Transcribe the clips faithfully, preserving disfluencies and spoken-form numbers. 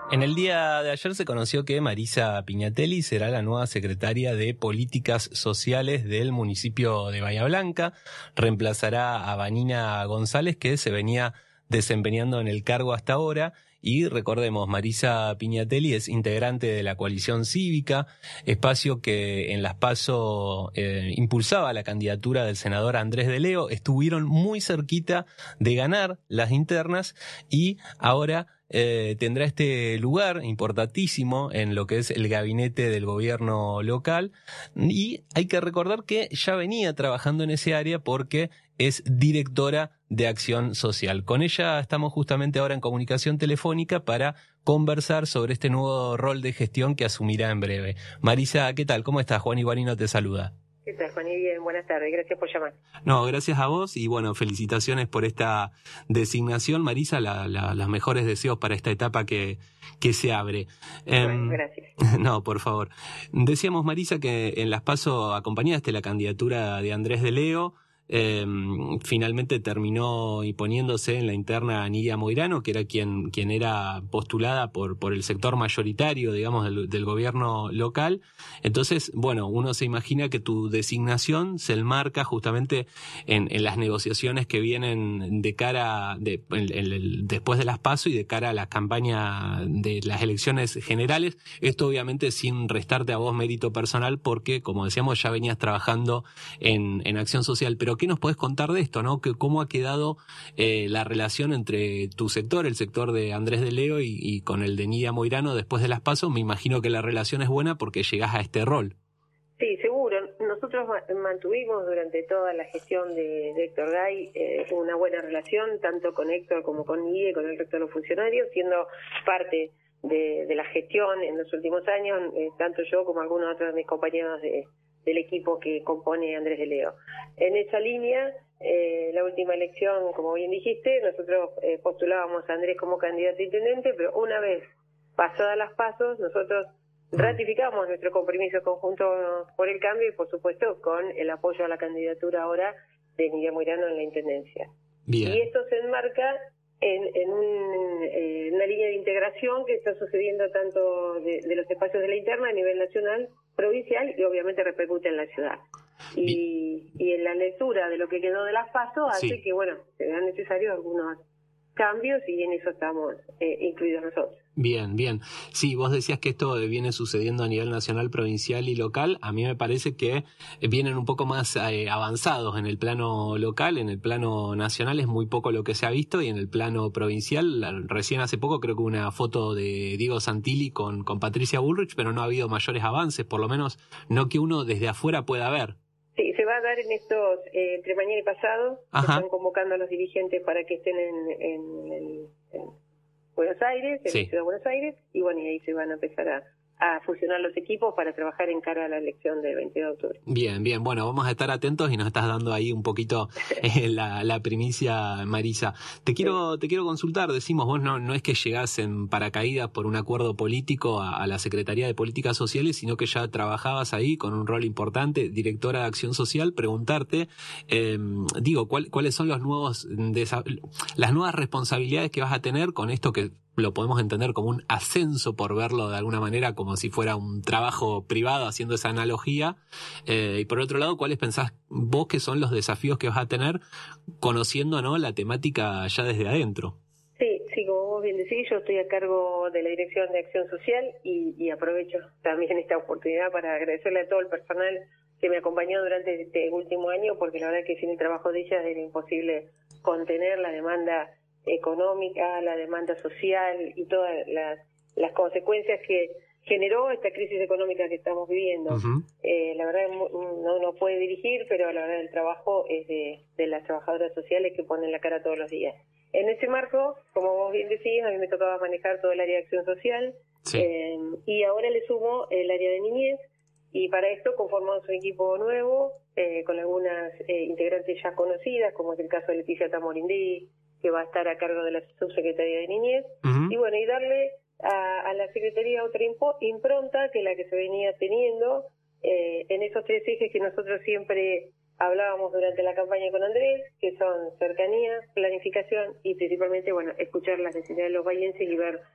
En el día de ayer se conoció que Marisa Piñatelli será la nueva secretaria de Políticas Sociales del municipio de Bahía Blanca. Reemplazará a Vanina González, que se venía desempeñando en el cargo hasta ahora. Y recordemos, Marisa Piñatelli es integrante de la Coalición Cívica, espacio que en las PASO eh, impulsaba la candidatura del senador Andrés de Leo. Estuvieron muy cerquita de ganar las internas y ahora Eh, tendrá este lugar importantísimo en lo que es el gabinete del gobierno local, y hay que recordar que ya venía trabajando en ese área porque es directora de Acción Social. Con ella estamos justamente ahora en comunicación telefónica para conversar sobre este nuevo rol de gestión que asumirá en breve. Marisa, ¿qué tal? ¿Cómo estás? Juan Iguarino te saluda. ¿Qué tal, Juan? Y bien, buenas tardes, gracias por llamar. No, gracias a vos y bueno, felicitaciones por esta designación, Marisa, la, la, los mejores deseos para esta etapa que, que se abre. Bueno, eh, gracias. No, por favor. Decíamos, Marisa, que en las PASO acompañaste la candidatura de Andrés de Leo. Eh, finalmente terminó imponiéndose en la interna Nidia Moirano, que era quien, quien era postulada por, por el sector mayoritario, digamos, del, del gobierno local. Entonces, bueno, uno se imagina que tu designación se enmarca justamente en, en las negociaciones que vienen de cara, de, en, en el, después de las PASO y de cara a la campaña de las elecciones generales. Esto obviamente sin restarte a vos mérito personal porque, como decíamos, ya venías trabajando en, en Acción Social, pero ¿qué nos podés contar de esto, no? Que ¿Cómo ha quedado eh, la relación entre tu sector, el sector de Andrés de Leo y, y con el de Nidia Moirano después de las PASO? Me imagino que la relación es buena porque llegás a este rol. Sí, seguro. Nosotros mantuvimos durante toda la gestión de, de Héctor Gay eh, una buena relación, tanto con Héctor como con Nidia y con el resto de los funcionarios, siendo parte de, de la gestión en los últimos años, eh, tanto yo como algunos otros de mis compañeros de del equipo que compone Andrés de Leo. En esa línea, eh, la última elección, como bien dijiste, nosotros eh, postulábamos a Andrés como candidato a intendente, pero una vez pasadas las pasos, nosotros ratificamos nuestro compromiso conjunto por el cambio y, por supuesto, con el apoyo a la candidatura ahora de Nidia Moirano en la intendencia. Bien. Y esto se enmarca en, en un, eh, una línea de integración que está sucediendo tanto de, de los espacios de la interna a nivel nacional, provincial y obviamente repercute en la ciudad. Y, y en la lectura de lo que quedó de las PASO hace sí. que, bueno, sean necesarios algunos cambios y en eso estamos eh, incluidos nosotros. Bien, bien. Sí, vos decías que esto viene sucediendo a nivel nacional, provincial y local. A mí me parece que vienen un poco más eh, avanzados en el plano local, en el plano nacional es muy poco lo que se ha visto y en el plano provincial, la, recién hace poco creo que hubo una foto de Diego Santilli con, con Patricia Bullrich, pero no ha habido mayores avances, por lo menos no que uno desde afuera pueda ver. Sí, se va a dar en estos, eh, entre mañana y pasado, se están convocando a los dirigentes para que estén en, en, en, en Buenos Aires, en sí. la ciudad de Buenos Aires, y bueno, y ahí se van a empezar a, a fusionar los equipos para trabajar en cara a la elección del veintidós de octubre. Bien, bien, bueno, vamos a estar atentos y nos estás dando ahí un poquito eh, la, la primicia, Marisa. Te quiero sí. te quiero consultar, decimos, vos no, no es que llegás en paracaídas por un acuerdo político a, a la Secretaría de Políticas Sociales, sino que ya trabajabas ahí con un rol importante, directora de Acción Social. Preguntarte, eh, digo, ¿cuál, cuáles son los nuevos las nuevas responsabilidades que vas a tener con esto que lo podemos entender como un ascenso, por verlo de alguna manera, como si fuera un trabajo privado, haciendo esa analogía. Eh, y por otro lado, ¿cuáles pensás vos que son los desafíos que vas a tener conociendo, ¿no?, la temática ya desde adentro? Sí, sí, como vos bien decís, yo estoy a cargo de la Dirección de Acción Social y, y aprovecho también esta oportunidad para agradecerle a todo el personal que me acompañó durante este último año, porque la verdad que sin el trabajo de ellas era imposible contener la demanda económica, la demanda social y todas las, las consecuencias que generó esta crisis económica que estamos viviendo. Uh-huh. Eh, la verdad no no puede dirigir, pero la verdad el trabajo es de, de las trabajadoras sociales que ponen la cara todos los días. En ese marco, como vos bien decís, a mí me tocaba manejar todo el área de acción social, sí. eh, y ahora le sumo el área de niñez, y para esto conformamos un equipo nuevo, eh, con algunas eh, integrantes ya conocidas, como es el caso de Leticia Tamorindí, que va a estar a cargo de la Subsecretaría de Niñez, uh-huh. y bueno, y darle a, a la Secretaría otra impo- impronta que la que se venía teniendo eh, en esos tres ejes que nosotros siempre hablábamos durante la campaña con Andrés, que son cercanía, planificación y principalmente, bueno, escuchar las necesidades de los bahienses y ver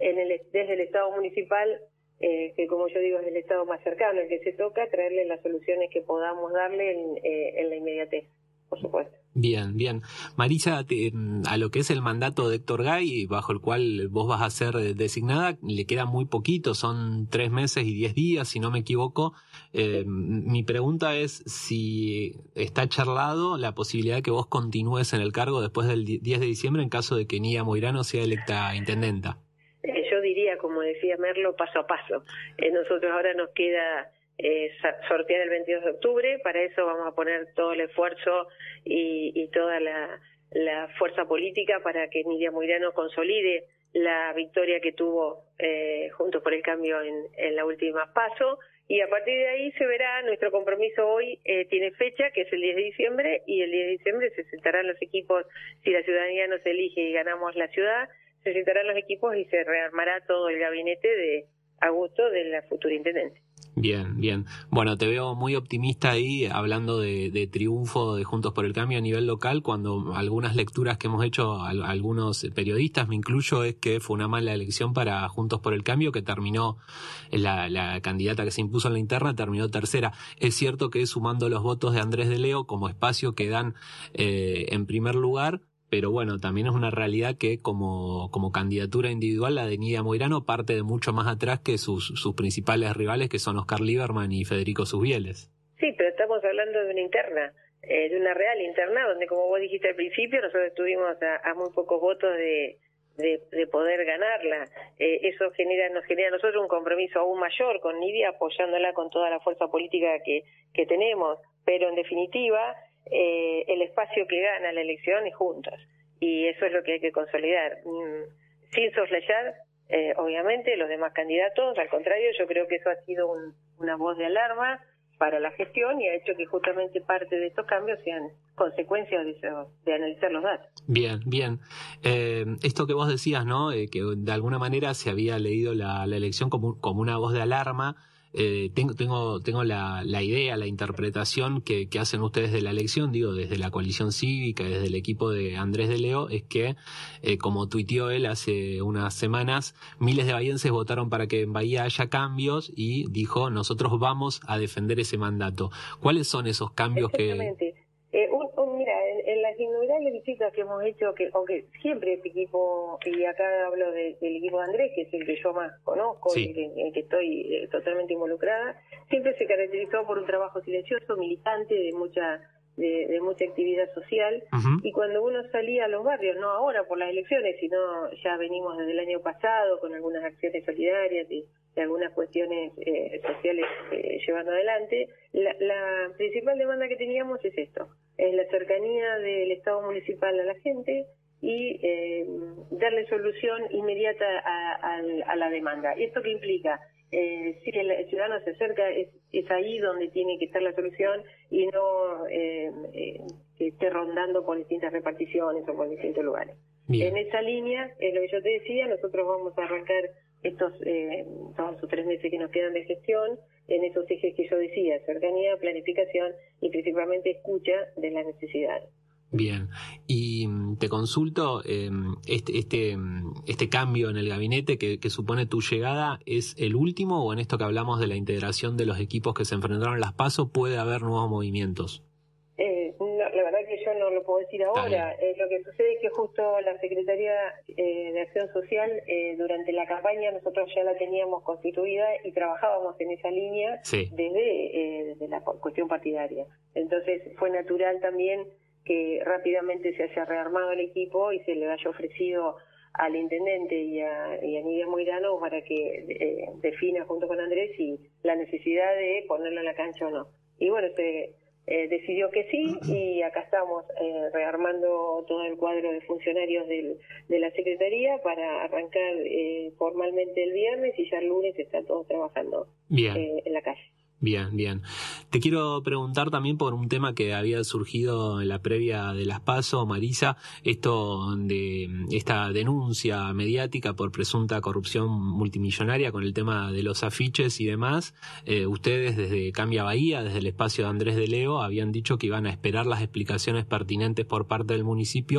en el, desde el Estado municipal, eh, que como yo digo es el Estado más cercano, el que se toca, traerle las soluciones que podamos darle en, eh, en la inmediatez, por supuesto. Bien, bien. Marisa, te, a lo que es el mandato de Héctor Gay, bajo el cual vos vas a ser designada, le queda muy poquito, son tres meses y diez días, si no me equivoco. Eh, mi pregunta es si está charlado la posibilidad de que vos continúes en el cargo después del diez de diciembre en caso de que Nidia Moirano sea electa intendenta. Eh, yo diría, como decía Merlo, paso a paso. Eh, nosotros ahora nos queda Eh, sortear el veintidós de octubre, para eso vamos a poner todo el esfuerzo y, y toda la, la fuerza política para que Nidia Moirano consolide la victoria que tuvo eh, Juntos por el Cambio en, en la última PASO, y a partir de ahí se verá. Nuestro compromiso hoy eh, tiene fecha, que es el diez de diciembre, y el diez de diciembre se sentarán los equipos. Si la ciudadanía nos elige y ganamos la ciudad, se sentarán los equipos y se rearmará todo el gabinete de a gusto de la futura intendente. Bien, bien. Bueno, te veo muy optimista ahí hablando de, de triunfo de Juntos por el Cambio a nivel local, cuando algunas lecturas que hemos hecho a, a algunos periodistas, me incluyo, es que fue una mala elección para Juntos por el Cambio, que terminó, la, la candidata que se impuso en la interna terminó tercera. Es cierto que sumando los votos de Andrés de Leo como espacio quedan eh, en primer lugar, pero bueno, también es una realidad que como, como candidatura individual la de Nidia Moirano parte de mucho más atrás que sus, sus principales rivales, que son Oscar Lieberman y Federico Susbieles. Sí, pero estamos hablando de una interna, eh, de una real interna, donde, como vos dijiste al principio, nosotros estuvimos a, a muy pocos votos de, de, de poder ganarla. Eh, eso genera nos genera a nosotros un compromiso aún mayor con Nidia, apoyándola con toda la fuerza política que, que tenemos, pero en definitiva Eh, el espacio que gana la elección es Juntos, y eso es lo que hay que consolidar, mm, sin soslayar eh, obviamente los demás candidatos. Al contrario, yo creo que eso ha sido un, una voz de alarma para la gestión y ha hecho que justamente parte de estos cambios sean consecuencias de, eso, de analizar los datos. Bien, bien. Eh, esto que vos decías, ¿no? Eh, que de alguna manera se había leído la, la elección como, como una voz de alarma. Eh, tengo tengo tengo la, la idea, la interpretación que, que hacen ustedes de la elección, digo, desde la coalición cívica, desde el equipo de Andrés de Leo, es que, eh, como tuiteó él hace unas semanas, miles de bahienses votaron para que en Bahía haya cambios y dijo, nosotros vamos a defender ese mandato. ¿Cuáles son esos cambios que...? Eh, un, un, mira, en, en las innumerables visitas que hemos hecho, que aunque siempre este equipo, y acá hablo de, del equipo de Andrés, que es el que yo más conozco, sí, y en el que estoy eh, totalmente involucrada, siempre se caracterizó por un trabajo silencioso, militante, de mucha de, de mucha actividad social, uh-huh. Y cuando uno salía a los barrios, no ahora por las elecciones, sino ya venimos desde el año pasado con algunas acciones solidarias y, y algunas cuestiones eh, sociales eh, llevando adelante, la, la principal demanda que teníamos es esto, es la cercanía del Estado municipal a la gente y eh, darle solución inmediata a, a, a la demanda. ¿Esto qué implica? Eh, si el ciudadano se acerca, es, es ahí donde tiene que estar la solución y no eh, eh, que esté rondando por distintas reparticiones o por distintos lugares. Bien. En esa línea, es lo que yo te decía, nosotros vamos a arrancar estos eh, dos o tres meses que nos quedan de gestión en esos ejes que yo decía, cercanía, planificación y principalmente escucha de las necesidades. Bien, y te consulto, eh, este, este, este cambio en el gabinete que, que supone tu llegada, ¿es el último o en esto que hablamos de la integración de los equipos que se enfrentaron en las PASO puede haber nuevos movimientos? Eh, no, la verdad que yo no lo puedo decir ahora. Eh, lo que sucede es que justo la Secretaría eh, de Acción Social, eh, durante la campaña nosotros ya la teníamos constituida y trabajábamos en esa línea, sí, desde, eh, desde la cuestión partidaria. Entonces fue natural también que rápidamente se haya rearmado el equipo y se le haya ofrecido al intendente y a, y a Nidia Moirano para que eh, defina junto con Andrés y la necesidad de ponerlo en la cancha o no. Y bueno, se eh, decidió que sí y acá estamos eh, rearmando todo el cuadro de funcionarios del, de la Secretaría para arrancar eh, formalmente el viernes y ya el lunes está todo trabajando eh, en la calle. Bien, bien. Te quiero preguntar también por un tema que había surgido en la previa de las PASO, Marisa, esto de esta denuncia mediática por presunta corrupción multimillonaria con el tema de los afiches y demás. Eh, ustedes desde Cambia Bahía, desde el espacio de Andrés de Leo, habían dicho que iban a esperar las explicaciones pertinentes por parte del municipio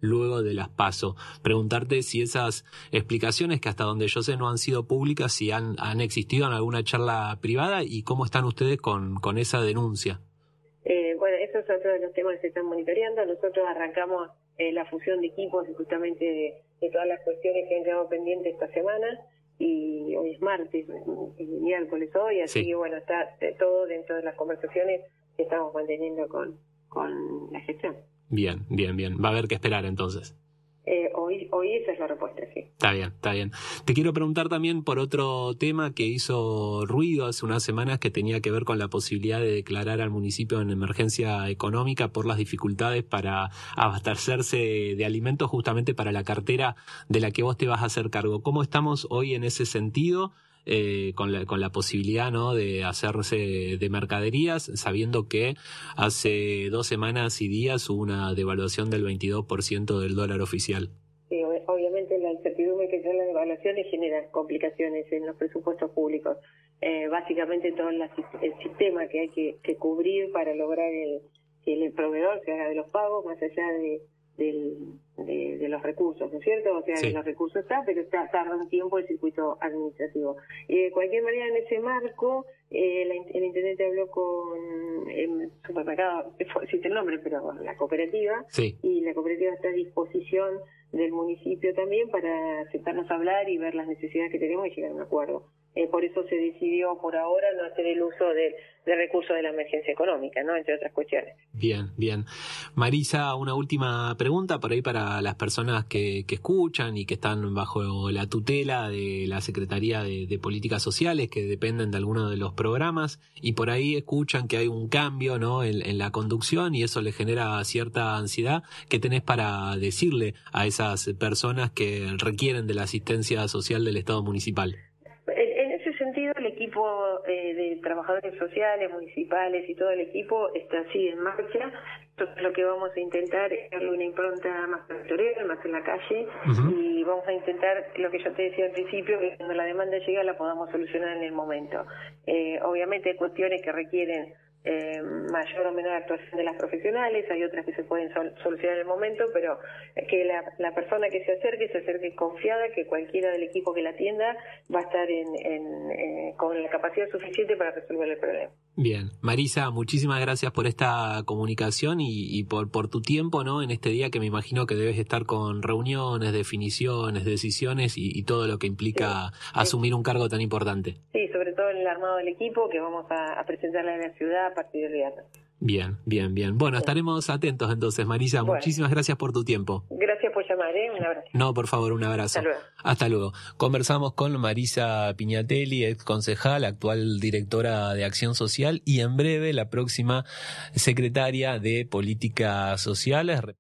luego de las PASO. Preguntarte si esas explicaciones, que hasta donde yo sé no han sido públicas, si han, han existido en alguna charla privada y cómo están ustedes con, con esa denuncia. Eh, bueno, eso es otro de los temas que se están monitoreando. Nosotros arrancamos eh, la fusión de equipos justamente de, de todas las cuestiones que han quedado pendientes esta semana. Y hoy es martes, y miércoles hoy, así sí. que bueno, está todo dentro de las conversaciones que estamos manteniendo con, con la gestión. Bien, bien, bien. Va a haber que esperar entonces. Eh, hoy, hoy esa es la respuesta, sí. Está bien, está bien. Te quiero preguntar también por otro tema que hizo ruido hace unas semanas, que tenía que ver con la posibilidad de declarar al municipio en emergencia económica por las dificultades para abastecerse de alimentos justamente para la cartera de la que vos te vas a hacer cargo. ¿Cómo estamos hoy en ese sentido? Eh, con la con la posibilidad, ¿no?, de hacerse de mercaderías, sabiendo que hace dos semanas y días hubo una devaluación del veintidós por ciento del dólar oficial. Sí, obviamente la incertidumbre que traen las devaluaciones genera complicaciones en los presupuestos públicos. Eh, básicamente todo la, el sistema que hay que, que cubrir para lograr el, que el proveedor se haga de los pagos, más allá de Del, de, de los recursos, ¿no es cierto? O sea, sí. los recursos están, pero está, tarda un tiempo el circuito administrativo. Y de cualquier manera, en ese marco, eh, la, el intendente habló con el supermercado, existe el nombre, pero la cooperativa, sí. y la cooperativa está a disposición del municipio también para sentarnos a hablar y ver las necesidades que tenemos y llegar a un acuerdo. Eh, por eso se decidió por ahora no hacer el uso de, de recursos de la emergencia económica, ¿no?, entre otras cuestiones. Bien, bien. Marisa, una última pregunta por ahí para las personas que, que escuchan y que están bajo la tutela de la Secretaría de, de Políticas Sociales, que dependen de alguno de los programas, y por ahí escuchan que hay un cambio, ¿no?, en, en la conducción, y eso les genera cierta ansiedad. ¿Qué tenés para decirle a esas personas que requieren de la asistencia social del Estado municipal? El equipo eh, de trabajadores sociales, municipales y todo el equipo está así en marcha. Entonces lo que vamos a intentar es darle una impronta más territorial, más en la calle, uh-huh. y vamos a intentar, lo que yo te decía al principio, que cuando la demanda llega la podamos solucionar en el momento. Eh, obviamente hay cuestiones que requieren Eh, mayor o menor actuación de las profesionales, hay otras que se pueden sol- solucionar en el momento, pero que la, la persona que se acerque, se acerque confiada, que cualquiera del equipo que la atienda va a estar en, en, eh, con la capacidad suficiente para resolver el problema. Bien, Marisa, muchísimas gracias por esta comunicación y, y por, por tu tiempo, ¿no?, en este día que me imagino que debes estar con reuniones, definiciones, decisiones y, y todo lo que implica sí, asumir sí. un cargo tan importante. Sí, sobre todo en el armado del equipo que vamos a, a presentarle a la ciudad a partir del viernes. Bien, bien, bien. Bueno, sí. estaremos atentos entonces, Marisa. Bueno. Muchísimas gracias por tu tiempo. Gracias por llamar, ¿eh? Un abrazo. No, por favor, un abrazo. Hasta luego. Hasta luego. Conversamos con Marisa Piñatelli, ex concejal, actual directora de Acción Social y en breve la próxima secretaria de Políticas Sociales.